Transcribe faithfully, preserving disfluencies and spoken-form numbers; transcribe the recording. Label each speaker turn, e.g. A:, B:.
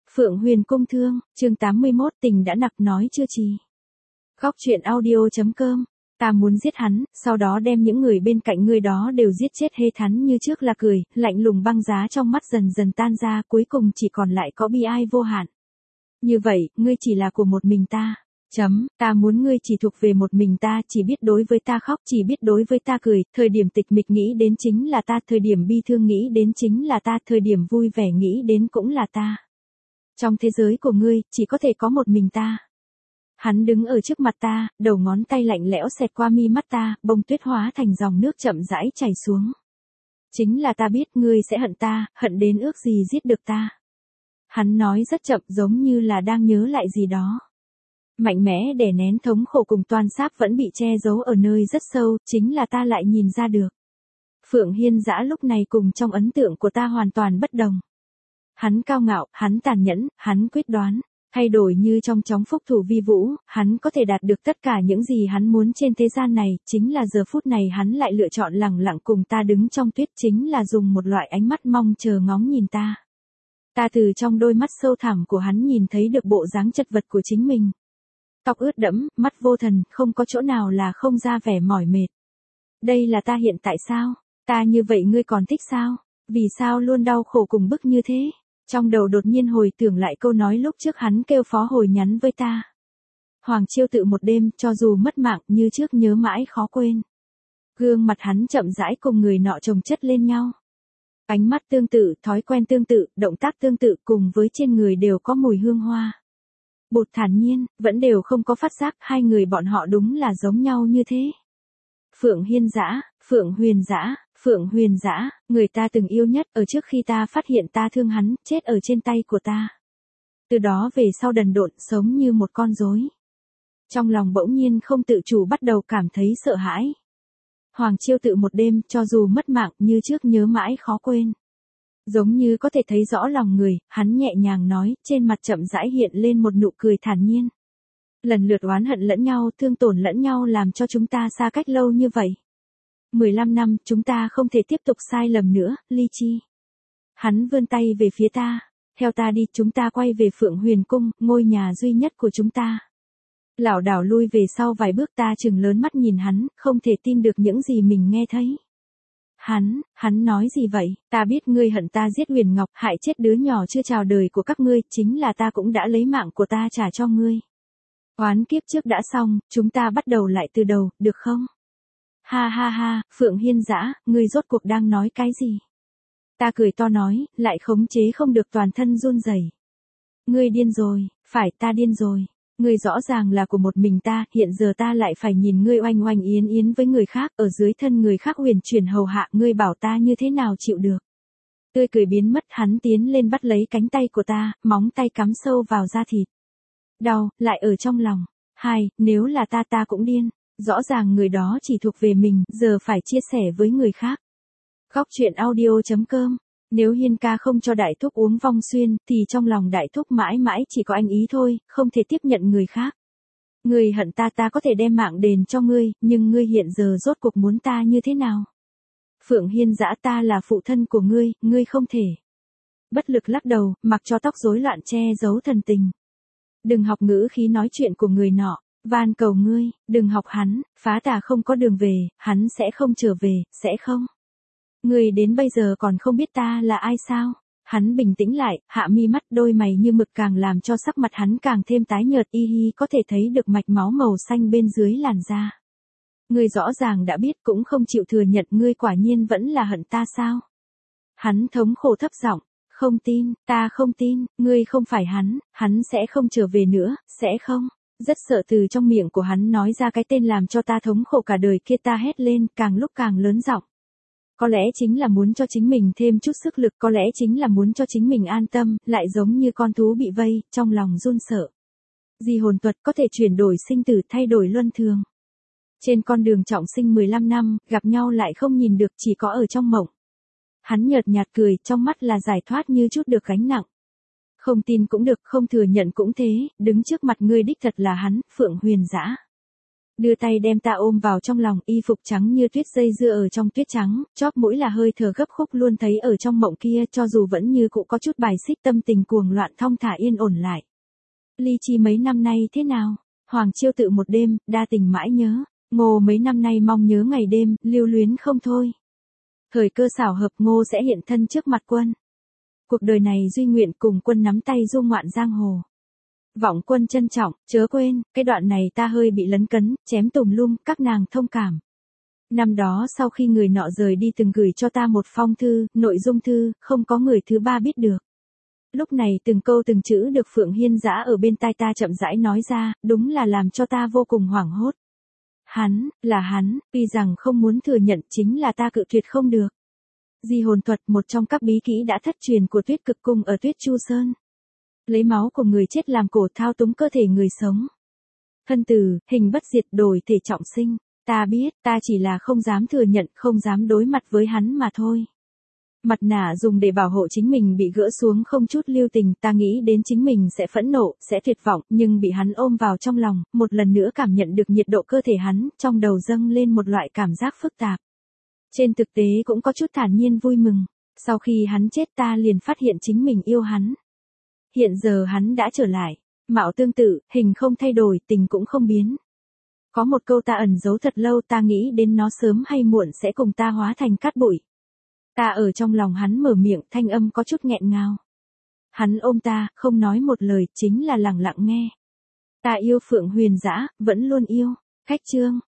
A: Phượng Huyền Cung Thương, chương tám mươi mốt tình đã nặc nói chưa trì. Góc truyện audio.com, ta muốn giết hắn, sau đó đem những người bên cạnh ngươi đó đều giết chết hê thắn như trước là cười, lạnh lùng băng giá trong mắt dần dần tan ra, cuối cùng chỉ còn lại có bi ai vô hạn. Như vậy, ngươi chỉ là của một mình ta. Chấm, ta muốn ngươi chỉ thuộc về một mình ta, chỉ biết đối với ta khóc, chỉ biết đối với ta cười, thời điểm tịch mịch nghĩ đến chính là ta, thời điểm bi thương nghĩ đến chính là ta, thời điểm vui vẻ nghĩ đến cũng là ta. Trong thế giới của ngươi, chỉ có thể có một mình ta. Hắn đứng ở trước mặt ta, đầu ngón tay lạnh lẽo xẹt qua mi mắt ta, bông tuyết hóa thành dòng nước chậm rãi chảy xuống. Chính là ta biết ngươi sẽ hận ta, hận đến ước gì giết được ta. Hắn nói rất chậm giống như là đang nhớ lại gì đó. Mạnh mẽ đè nén thống khổ cùng toan sáp vẫn bị che giấu ở nơi rất sâu, chính là ta lại nhìn ra được. Phượng Hiên Dã lúc này cùng trong ấn tượng của ta hoàn toàn bất đồng. Hắn cao ngạo, hắn tàn nhẫn, hắn quyết đoán, thay đổi như trong chóng phúc thủ vi vũ, hắn có thể đạt được tất cả những gì hắn muốn trên thế gian này, chính là giờ phút này hắn lại lựa chọn lẳng lặng cùng ta đứng trong tuyết, chính là dùng một loại ánh mắt mong chờ ngóng nhìn ta. Ta từ trong đôi mắt sâu thẳm của hắn nhìn thấy được bộ dáng chật vật của chính mình. Tóc ướt đẫm, mắt vô thần, không có chỗ nào là không ra vẻ mỏi mệt. Đây là ta hiện tại sao? Ta như vậy ngươi còn thích sao? Vì sao luôn đau khổ cùng bức như thế? Trong đầu đột nhiên hồi tưởng lại câu nói lúc trước hắn kêu phó hồi nhắn với ta. Hoàng Chiêu Tự một đêm, cho dù mất mạng, như trước nhớ mãi khó quên. Gương mặt hắn chậm rãi cùng người nọ chồng chất lên nhau. Ánh mắt tương tự, thói quen tương tự, động tác tương tự, cùng với trên người đều có mùi hương hoa. Bột thản nhiên, vẫn đều không có phát giác, hai người bọn họ đúng là giống nhau như thế. Phượng Hiên Dã, Phượng Huyền Dã, Phượng Huyền Dã, người ta từng yêu nhất, ở trước khi ta phát hiện ta thương hắn, chết ở trên tay của ta. Từ đó về sau đần độn, sống như một con rối. Trong lòng bỗng nhiên không tự chủ bắt đầu cảm thấy sợ hãi. Hoàng Chiêu Tự một đêm, cho dù mất mạng, như trước nhớ mãi khó quên. Giống như có thể thấy rõ lòng người, hắn nhẹ nhàng nói, trên mặt chậm rãi hiện lên một nụ cười thản nhiên. Lần lượt oán hận lẫn nhau, thương tổn lẫn nhau làm cho chúng ta xa cách lâu như vậy. mười lăm năm, chúng ta không thể tiếp tục sai lầm nữa, ly chi. Hắn vươn tay về phía ta, theo ta đi, chúng ta quay về Phượng Huyền Cung, ngôi nhà duy nhất của chúng ta. Lảo đảo lui về sau vài bước, ta trừng lớn mắt nhìn hắn, không thể tin được những gì mình nghe thấy. Hắn, hắn nói gì vậy? Ta biết ngươi hận ta giết Huyền Ngọc, hại chết đứa nhỏ chưa chào đời của các ngươi, chính là ta cũng đã lấy mạng của ta trả cho ngươi. Oán kiếp trước đã xong, chúng ta bắt đầu lại từ đầu, được không? Ha ha ha, Phượng Hiên Dã, ngươi rốt cuộc đang nói cái gì? Ta cười to nói, lại khống chế không được toàn thân run rẩy. Ngươi điên rồi, phải ta điên rồi. Ngươi rõ ràng là của một mình ta, hiện giờ ta lại phải nhìn ngươi oanh oanh yến yến với người khác, ở dưới thân người khác huyền chuyển hầu hạ, ngươi bảo ta như thế nào chịu được. Tươi cười biến mất, hắn tiến lên bắt lấy cánh tay của ta, móng tay cắm sâu vào da thịt. Đau, lại ở trong lòng. Hai, nếu là ta ta cũng điên. Rõ ràng người đó chỉ thuộc về mình, giờ phải chia sẻ với người khác. Góc truyện audio.com. Nếu Hiên ca không cho đại thúc uống vong xuyên, thì trong lòng đại thúc mãi mãi chỉ có anh ý thôi, không thể tiếp nhận người khác. Ngươi hận ta, ta có thể đem mạng đền cho ngươi, nhưng ngươi hiện giờ rốt cuộc muốn ta như thế nào? Phượng Hiên Dã, ta là phụ thân của ngươi, ngươi không thể. Bất lực lắc đầu, mặc cho tóc rối loạn che giấu thần tình. Đừng học ngữ khí nói chuyện của người nọ, van cầu ngươi, đừng học hắn, phá tà không có đường về, hắn sẽ không trở về, sẽ không. Ngươi đến bây giờ còn không biết ta là ai sao? Hắn bình tĩnh lại, hạ mi mắt, đôi mày như mực càng làm cho sắc mặt hắn càng thêm tái nhợt, y hi có thể thấy được mạch máu màu xanh bên dưới làn da. Ngươi rõ ràng đã biết cũng không chịu thừa nhận, ngươi quả nhiên vẫn là hận ta sao? Hắn thống khổ thấp giọng, không tin, ta không tin, ngươi không phải hắn, hắn sẽ không trở về nữa, sẽ không. Rất sợ từ trong miệng của hắn nói ra cái tên làm cho ta thống khổ cả đời kia, ta hét lên, càng lúc càng lớn giọng. Có lẽ chính là muốn cho chính mình thêm chút sức lực, có lẽ chính là muốn cho chính mình an tâm, lại giống như con thú bị vây, trong lòng run sợ. Di hồn thuật có thể chuyển đổi sinh tử, thay đổi luân thường. Trên con đường trọng sinh mười lăm năm, gặp nhau lại không nhìn được, chỉ có ở trong mộng. Hắn nhợt nhạt cười, trong mắt là giải thoát như chút được gánh nặng. Không tin cũng được, không thừa nhận cũng thế, đứng trước mặt ngươi đích thật là hắn, Phượng Huyền Dã. Đưa tay đem ta ôm vào trong lòng, y phục trắng như tuyết dây dưa ở trong tuyết trắng, chóp mũi là hơi thở gấp khúc luôn thấy ở trong mộng kia, cho dù vẫn như cũ có chút bài xích, tâm tình cuồng loạn thong thả yên ổn lại. Ly Chi mấy năm nay thế nào? Hoàng Chiêu Tự một đêm, đa tình mãi nhớ. Ngô mấy năm nay mong nhớ ngày đêm, lưu luyến không thôi. Thời cơ xảo hợp, Ngô sẽ hiện thân trước mặt Quân. Cuộc đời này duy nguyện cùng Quân nắm tay du ngoạn giang hồ. Vọng Quân trân trọng, chớ quên, cái đoạn này ta hơi bị lấn cấn, chém tùm lum, các nàng thông cảm. Năm đó sau khi người nọ rời đi từng gửi cho ta một phong thư, nội dung thư, không có người thứ ba biết được. Lúc này từng câu từng chữ được Phượng Hiên giã ở bên tai ta chậm rãi nói ra, đúng là làm cho ta vô cùng hoảng hốt. Hắn, là hắn, tuy rằng không muốn thừa nhận chính là ta cự tuyệt không được. Di hồn thuật, một trong các bí kỹ đã thất truyền của Tuyết Cực Cung ở Tuyết Chu Sơn. Lấy máu của người chết làm cổ thao túng cơ thể người sống. Thân tử, hình bất diệt, đổi thể trọng sinh. Ta biết, ta chỉ là không dám thừa nhận, không dám đối mặt với hắn mà thôi. Mặt nạ dùng để bảo hộ chính mình bị gỡ xuống không chút lưu tình, ta nghĩ đến chính mình sẽ phẫn nộ, sẽ tuyệt vọng, nhưng bị hắn ôm vào trong lòng, một lần nữa cảm nhận được nhiệt độ cơ thể hắn, trong đầu dâng lên một loại cảm giác phức tạp. Trên thực tế cũng có chút thản nhiên vui mừng, sau khi hắn chết ta liền phát hiện chính mình yêu hắn. Hiện giờ hắn đã trở lại, mạo tương tự, hình không thay đổi, tình cũng không biến. Có một câu ta ẩn giấu thật lâu, ta nghĩ đến nó sớm hay muộn sẽ cùng ta hóa thành cát bụi. Ta ở trong lòng hắn mở miệng, thanh âm có chút nghẹn ngào. Hắn ôm ta, không nói một lời, chính là lặng lặng nghe. Ta yêu Phượng Huyền Dã, vẫn luôn yêu. Khách chương.